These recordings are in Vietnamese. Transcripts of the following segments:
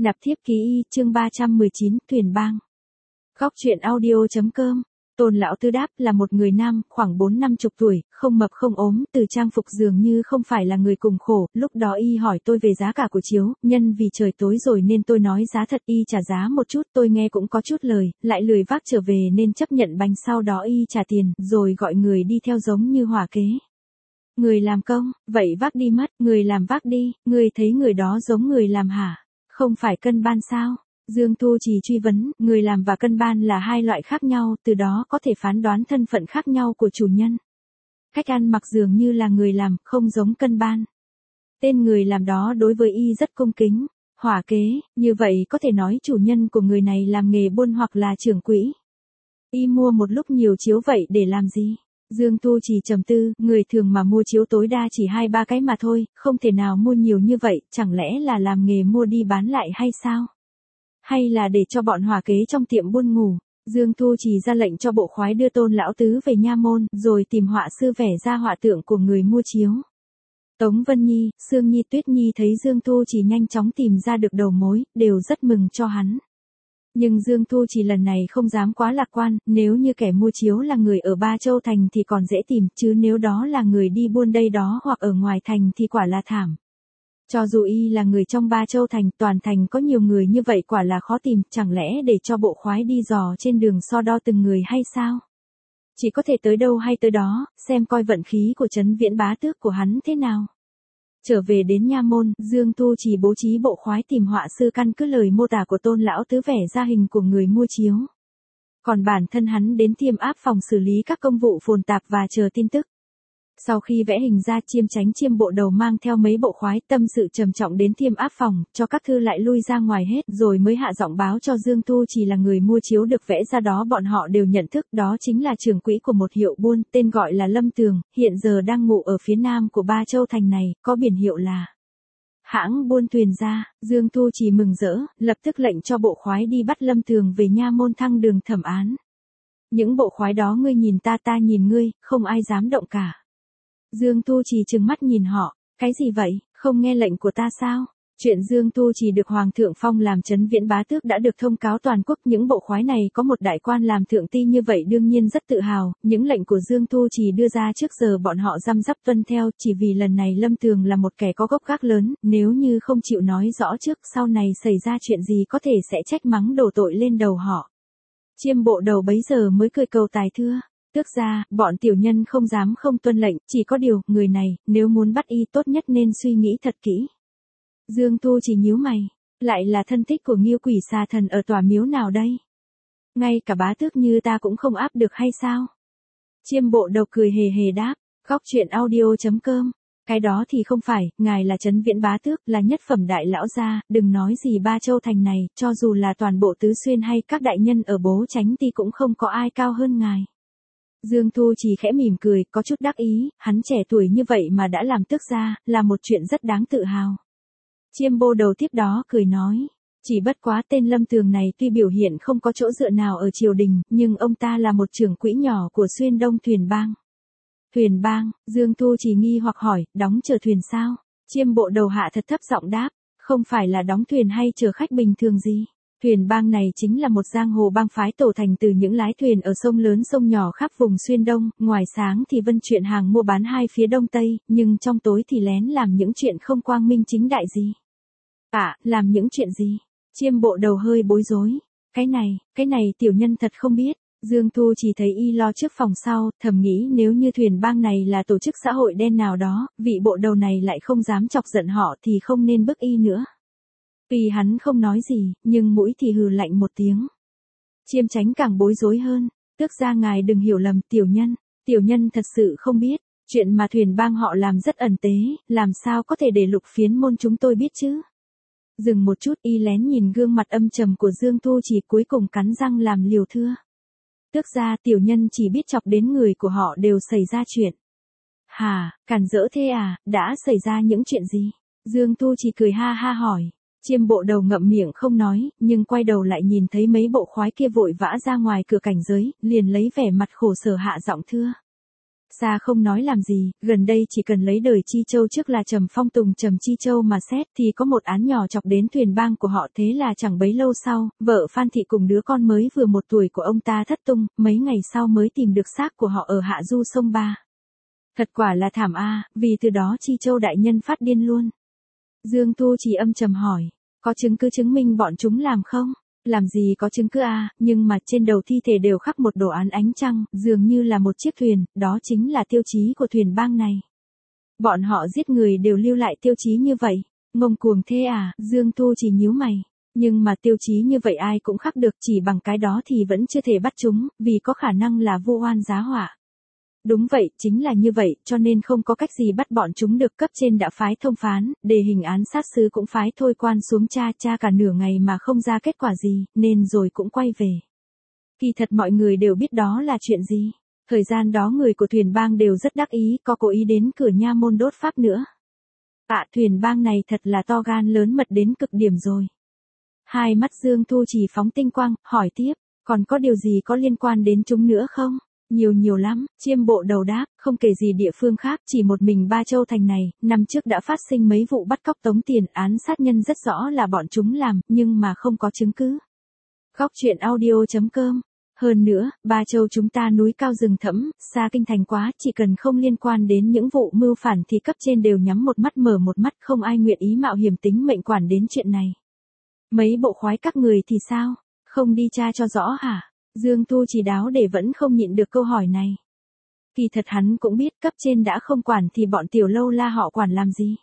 Nạp thiếp ký y, chương 319, Thuyền Bang. Góc truyện audio.com. Tôn lão tứ đáp là một người nam, khoảng 4-50 tuổi, không mập không ốm, từ trang phục dường như không phải là người cùng khổ. Lúc đó y hỏi tôi về giá cả của chiếu, nhân vì trời tối rồi nên tôi nói giá thật, y trả giá một chút, tôi nghe cũng có chút lời, lại lười vác trở về nên chấp nhận bánh, sau đó y trả tiền, rồi gọi người đi theo giống như hỏa kế. Người làm công, vậy vác đi mất, người làm vác đi, người thấy người đó giống người làm hả? Không phải cân ban sao? Dương Thu Trì truy vấn, người làm và cân ban là hai loại khác nhau, từ đó có thể phán đoán thân phận khác nhau của chủ nhân. Cách ăn mặc dường như là người làm, không giống cân ban. Tên người làm đó đối với y rất cung kính. Hỏa kế, như vậy có thể nói chủ nhân của người này làm nghề buôn hoặc là trưởng quỹ. Y mua một lúc nhiều chiếu vậy để làm gì? Dương Thu Trì trầm tư, người thường mà mua chiếu tối đa chỉ 2-3 cái mà thôi, không thể nào mua nhiều như vậy, chẳng lẽ là làm nghề mua đi bán lại hay sao? Hay là để cho bọn hỏa kế trong tiệm buôn ngủ? Dương Thu Trì ra lệnh cho bộ khoái đưa Tôn lão tứ về nha môn, rồi tìm họa sư vẽ ra họa tượng của người mua chiếu. Tống Vân Nhi, Sương Nhi, Tuyết Nhi thấy Dương Thu Trì nhanh chóng tìm ra được đầu mối, đều rất mừng cho hắn. Nhưng Dương Thu Trì lần này không dám quá lạc quan, nếu như kẻ mua chiếu là người ở Ba Châu Thành thì còn dễ tìm, chứ nếu đó là người đi buôn đây đó hoặc ở ngoài thành thì quả là thảm. Cho dù y là người trong Ba Châu Thành, toàn thành có nhiều người như vậy quả là khó tìm, chẳng lẽ để cho bộ khoái đi dò trên đường so đo từng người hay sao? Chỉ có thể tới đâu hay tới đó, xem coi vận khí của Trấn Viễn bá tước của hắn thế nào. Trở về đến nha môn, Dương Thu Trì bố trí bộ khoái tìm họa sư căn cứ lời mô tả của Tôn lão tứ vẽ ra hình của người mua chiếu. Còn bản thân hắn đến Thiêm Áp phòng xử lý các công vụ phồn tạp và chờ tin tức. Sau khi vẽ hình ra, Chiêm Chánh Chiêm bộ đầu mang theo mấy bộ khoái tâm sự trầm trọng đến Thiêm Áp phòng, cho các thư lại lui ra ngoài hết, rồi mới hạ giọng báo cho Dương Thu Trì là người mua chiếu được vẽ ra đó bọn họ đều nhận thức, đó chính là trưởng quỹ của một hiệu buôn, tên gọi là Lâm Tường, hiện giờ đang ngụ ở phía nam của Ba Châu Thành này, có biển hiệu là hãng buôn Thuyền Gia. Dương Thu Trì mừng rỡ, lập tức lệnh cho bộ khoái đi bắt Lâm Tường về nha môn thăng đường thẩm án. Những bộ khoái đó ngươi nhìn ta, ta nhìn ngươi, không ai dám động cả. Dương Thu Trì trừng mắt nhìn họ, cái gì vậy, không nghe lệnh của ta sao? Chuyện Dương Thu Trì được Hoàng thượng phong làm Trấn Viễn bá tước đã được thông cáo toàn quốc, những bộ khoái này có một đại quan làm thượng ti như vậy đương nhiên rất tự hào, những lệnh của Dương Thu Trì đưa ra trước giờ bọn họ răm rắp tuân theo, chỉ vì lần này Lâm Tường là một kẻ có gốc gác lớn, nếu như không chịu nói rõ trước, sau này xảy ra chuyện gì có thể sẽ trách mắng đổ tội lên đầu họ. Chiêm bộ đầu bấy giờ mới cười cầu tài thưa. Tước gia, bọn tiểu nhân không dám không tuân lệnh, chỉ có điều, người này, nếu muốn bắt y tốt nhất nên suy nghĩ thật kỹ. Dương Thu Trì nhíu mày, lại là thân thích của Nghiêu Quỷ Xà Thần ở tòa miếu nào đây? Ngay cả bá tước như ta cũng không áp được hay sao? Chiêm bộ đầu cười hề hề đáp, góc truyện audio.com. Cái đó thì không phải, ngài là Trấn Viễn bá tước, là nhất phẩm đại lão gia, đừng nói gì Ba Châu Thành này, cho dù là toàn bộ Tứ Xuyên hay các đại nhân ở Bố Chánh Ti cũng không có ai cao hơn ngài. Dương Thu Trì khẽ mỉm cười, có chút đắc ý, hắn trẻ tuổi như vậy mà đã làm tước gia, là một chuyện rất đáng tự hào. Chiêm bộ đầu tiếp đó cười nói, chỉ bất quá tên Lâm Tường này tuy biểu hiện không có chỗ dựa nào ở triều đình, nhưng ông ta là một trưởng quỹ nhỏ của Xuyên Đông Thuyền Bang. Thuyền Bang, Dương Thu Trì nghi hoặc hỏi, đóng chờ thuyền sao? Chiêm bộ đầu hạ thật thấp giọng đáp, không phải là đóng thuyền hay chờ khách bình thường gì. Thuyền Bang này chính là một giang hồ bang phái tổ thành từ những lái thuyền ở sông lớn sông nhỏ khắp vùng Xuyên Đông, ngoài sáng thì vân chuyện hàng mua bán hai phía Đông Tây, nhưng trong tối thì lén làm những chuyện không quang minh chính đại gì. Làm những chuyện gì? Chiêm bộ đầu hơi bối rối. Cái này tiểu nhân thật không biết. Dương Thu chỉ thấy y lo trước phòng sau, thầm nghĩ nếu như Thuyền Bang này là tổ chức xã hội đen nào đó, vị bộ đầu này lại không dám chọc giận họ thì không nên bức y nữa. Tuy hắn không nói gì, nhưng mũi thì hừ lạnh một tiếng. Chiêm Chánh càng bối rối hơn, tước gia ngài đừng hiểu lầm, tiểu nhân thật sự không biết, chuyện mà Thuyền Bang họ làm rất ẩn tế, làm sao có thể để Lục Phiến môn chúng tôi biết chứ? Dừng một chút, y lén nhìn gương mặt âm trầm của Dương Thu Trì, cuối cùng cắn răng làm liều thưa. Tước gia, tiểu nhân chỉ biết chọc đến người của họ đều xảy ra chuyện. Hả, càn rỡ thế à, đã xảy ra những chuyện gì? Dương Thu Trì cười ha ha hỏi. Chiêm bộ đầu ngậm miệng không nói, nhưng quay đầu lại nhìn thấy mấy bộ khoái kia vội vã ra ngoài cửa cảnh giới, liền lấy vẻ mặt khổ sở hạ giọng thưa. Xa không nói làm gì, gần đây chỉ cần lấy đời Chi Châu trước là Trầm Phong Tùng Trầm Chi Châu mà xét thì có một án nhỏ chọc đến thuyền bang của họ, thế là chẳng bấy lâu sau, vợ Phan Thị cùng đứa con mới vừa 1 tuổi của ông ta thất tung, mấy ngày sau mới tìm được xác của họ ở hạ du sông Ba. Thật quả là thảm a, vì từ đó Chi Châu đại nhân phát điên luôn. Dương Thu Trì âm trầm hỏi, có chứng cứ chứng minh bọn chúng làm không? Làm gì có chứng cứ a, nhưng mà trên đầu thi thể đều khắc một đồ án ánh trăng, dường như là một chiếc thuyền, đó chính là tiêu chí của thuyền bang này. Bọn họ giết người đều lưu lại tiêu chí như vậy, ngông cuồng thế à? Dương Thu Trì nhíu mày. Nhưng mà tiêu chí như vậy ai cũng khắc được, chỉ bằng cái đó thì vẫn chưa thể bắt chúng, vì có khả năng là vu oan giá họa. Đúng vậy, chính là như vậy, cho nên không có cách gì bắt bọn chúng được, cấp trên đã phái thông phán, đề hình án sát sứ cũng phái thôi quan xuống tra cả nửa ngày mà không ra kết quả gì, nên rồi cũng quay về. Kỳ thật mọi người đều biết đó là chuyện gì. Thời gian đó người của thuyền bang đều rất đắc ý, có cố ý đến cửa nha môn đốt pháp nữa. Thuyền bang này thật là to gan lớn mật đến cực điểm rồi. Hai mắt Dương Thu Trì phóng tinh quang, hỏi tiếp, còn có điều gì có liên quan đến chúng nữa không? Nhiều lắm, Chiêm Bộ Đầu đáp, không kể gì địa phương khác, chỉ một mình Ba Châu thành này, năm trước đã phát sinh mấy vụ bắt cóc tống tiền, án sát nhân rất rõ là bọn chúng làm, nhưng mà không có chứng cứ. Góc truyện audio.com. Hơn nữa, Ba Châu chúng ta núi cao rừng thẫm, xa kinh thành quá, chỉ cần không liên quan đến những vụ mưu phản thì cấp trên đều nhắm một mắt mở một mắt, không ai nguyện ý mạo hiểm tính mệnh quản đến chuyện này. Mấy bộ khoái các người thì sao? Không đi tra cho rõ hả? Dương Thu Trì đáo để vẫn không nhịn được câu hỏi này. Kỳ thật hắn cũng biết cấp trên đã không quản thì bọn Tiểu Lâu La họ quản làm gì.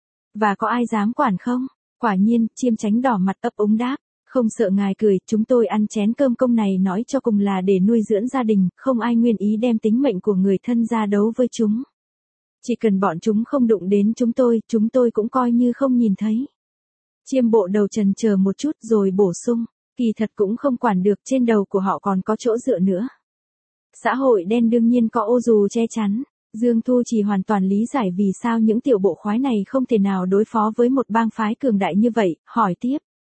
Và có ai dám quản không? Quả nhiên, Chiêm Chánh đỏ mặt ấp úng đáp. Không sợ ngài cười, chúng tôi ăn chén cơm công này nói cho cùng là để nuôi dưỡng gia đình, không ai nguyện ý đem tính mệnh của người thân ra đấu với chúng. Chỉ cần bọn chúng không đụng đến chúng tôi cũng coi như không nhìn thấy. Chiêm Bộ Đầu chần chờ một chút rồi bổ sung. Kỳ thật cũng không quản được, trên đầu của họ còn có chỗ dựa nữa. Xã hội đen đương nhiên có ô dù che chắn. Dương Thu Trì hoàn toàn lý giải vì sao những tiểu bộ khoái này không thể nào đối phó với một bang phái cường đại như vậy, hỏi tiếp.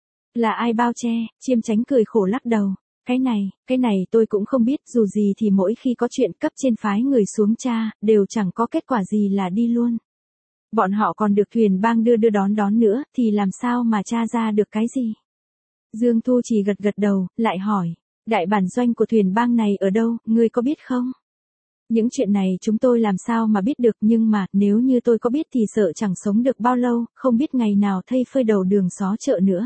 Là ai bao che? Chiêm Chánh cười khổ lắc đầu. Cái này tôi cũng không biết, dù gì thì mỗi khi có chuyện cấp trên phái người xuống tra, đều chẳng có kết quả gì là đi luôn. Bọn họ còn được thuyền bang đưa đón nữa, thì làm sao mà tra ra được cái gì? Dương Thu Trì gật đầu, lại hỏi, đại bản doanh của thuyền bang này ở đâu, ngươi có biết không? Những chuyện này chúng tôi làm sao mà biết được, nhưng mà, nếu như tôi có biết thì sợ chẳng sống được bao lâu, không biết ngày nào thây phơi đầu đường xó chợ nữa.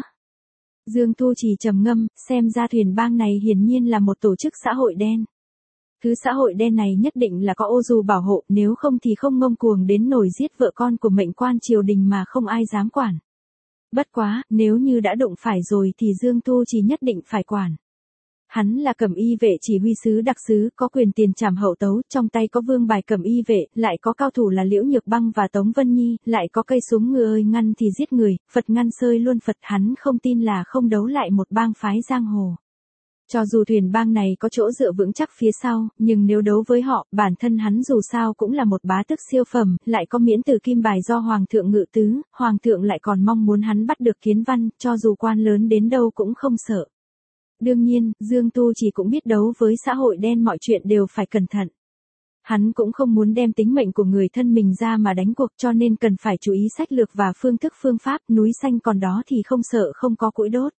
Dương Thu Trì trầm ngâm, xem ra thuyền bang này hiển nhiên là một tổ chức xã hội đen. Thứ xã hội đen này nhất định là có ô dù bảo hộ, nếu không thì không ngông cuồng đến nổi giết vợ con của mệnh quan triều đình mà không ai dám quản. Bất quá, nếu như đã đụng phải rồi thì Dương Thu Trì nhất định phải quản. Hắn là Cẩm Y vệ chỉ huy sứ đặc sứ, có quyền tiền trảm hậu tấu, trong tay có vương bài Cẩm Y vệ, lại có cao thủ là Liễu Nhược Băng và Tống Vân Nhi, lại có cây súng ngựa ơi ngăn thì giết người, Phật ngăn sơi luôn Phật, hắn không tin là không đấu lại một bang phái giang hồ. Cho dù thuyền bang này có chỗ dựa vững chắc phía sau, nhưng nếu đấu với họ, bản thân hắn dù sao cũng là một bá tước siêu phẩm, lại có miễn tử kim bài do Hoàng thượng ngự tứ, Hoàng thượng lại còn mong muốn hắn bắt được Kiến Văn, cho dù quan lớn đến đâu cũng không sợ. Đương nhiên, Dương Tu chỉ cũng biết đấu với xã hội đen mọi chuyện đều phải cẩn thận. Hắn cũng không muốn đem tính mệnh của người thân mình ra mà đánh cuộc, cho nên cần phải chú ý sách lược và phương thức phương pháp, núi xanh còn đó thì không sợ không có củi đốt.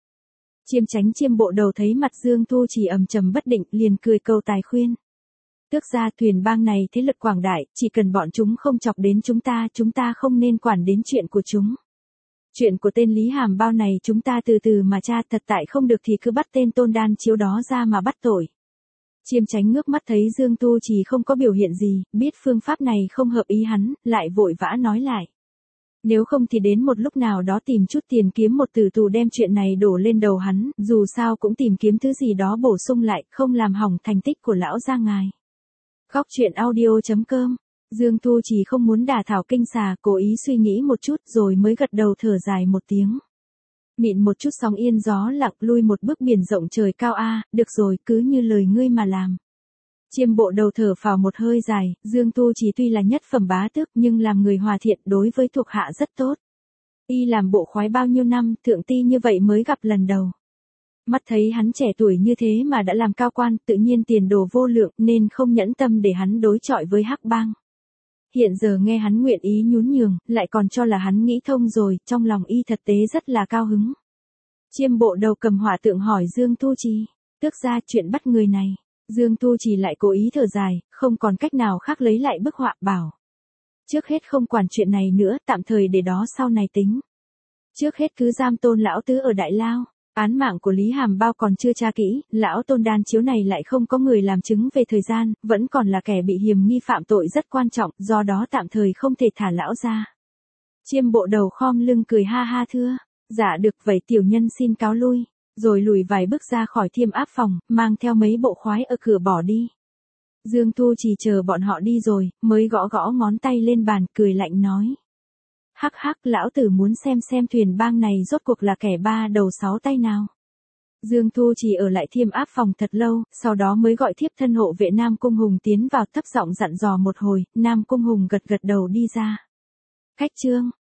Chiêm Bộ Đầu thấy mặt Dương Thu Trì ầm trầm bất định, liền cười câu tài khuyên. Tước ra thuyền bang này thế lực quảng đại, chỉ cần bọn chúng không chọc đến chúng ta không nên quản đến chuyện của chúng. Chuyện của tên Lý Hàm Bao này chúng ta từ từ mà tra, thật tại không được thì cứ bắt tên Tôn Đan Chiếu đó ra mà bắt tội. Chiêm Chánh ngước mắt thấy Dương Tu Trì không có biểu hiện gì, biết phương pháp này không hợp ý hắn, lại vội vã nói lại. Nếu không thì đến một lúc nào đó tìm chút tiền kiếm một tử tù đem chuyện này đổ lên đầu hắn, dù sao cũng tìm kiếm thứ gì đó bổ sung lại, không làm hỏng thành tích của lão gia ngài. Góc truyện audio.com. Dương Thu Trì không muốn đả thảo kinh xà, cố ý suy nghĩ một chút rồi mới gật đầu thở dài một tiếng. Mịn một chút sóng yên gió lặng, lui một bước biển rộng trời cao a, được rồi, cứ như lời ngươi mà làm. Chiêm Bộ Đầu thở phào một hơi dài, Dương Tu Trì tuy là nhất phẩm bá tước nhưng làm người hòa thiện, đối với thuộc hạ rất tốt. Y làm bộ khoái bao nhiêu năm, thượng ti như vậy mới gặp lần đầu. Mắt thấy hắn trẻ tuổi như thế mà đã làm cao quan, tự nhiên tiền đồ vô lượng, nên không nhẫn tâm để hắn đối chọi với Hắc Bang. Hiện giờ nghe hắn nguyện ý nhún nhường, lại còn cho là hắn nghĩ thông rồi, trong lòng y thật tế rất là cao hứng. Chiêm bộ đầu cầm hỏa tượng hỏi Dương Thu Trì, tước ra chuyện bắt người này. Dương Thu Trì lại cố ý thở dài, không còn cách nào khác lấy lại bức họa, bảo. Trước hết không quản chuyện này nữa, tạm thời để đó sau này tính. Trước hết cứ giam Tôn lão tứ ở Đại Lao. Án mạng của Lý Hàm Bao còn chưa tra kỹ, lão Tôn đan chiếu này lại không có người làm chứng về thời gian, vẫn còn là kẻ bị hiềm nghi phạm tội rất quan trọng, do đó tạm thời không thể thả lão ra. Chiêm bộ đầu khom lưng cười ha ha thưa, dạ được vậy tiểu nhân xin cáo lui, rồi lùi vài bước ra khỏi Thiêm Áp phòng, mang theo mấy bộ khoái ở cửa bỏ đi. Dương Thu Trì chờ bọn họ đi rồi, mới gõ gõ ngón tay lên bàn, cười lạnh nói. Hắc hắc, lão tử muốn xem thuyền bang này rốt cuộc là kẻ ba đầu sáu tay nào. Dương Thu Trì ở lại Thiêm Áp phòng thật lâu, sau đó mới gọi thiếp thân hộ vệ Nam Cung Hùng tiến vào, thấp giọng dặn dò một hồi, Nam Cung Hùng gật gật đầu đi ra. Cách chương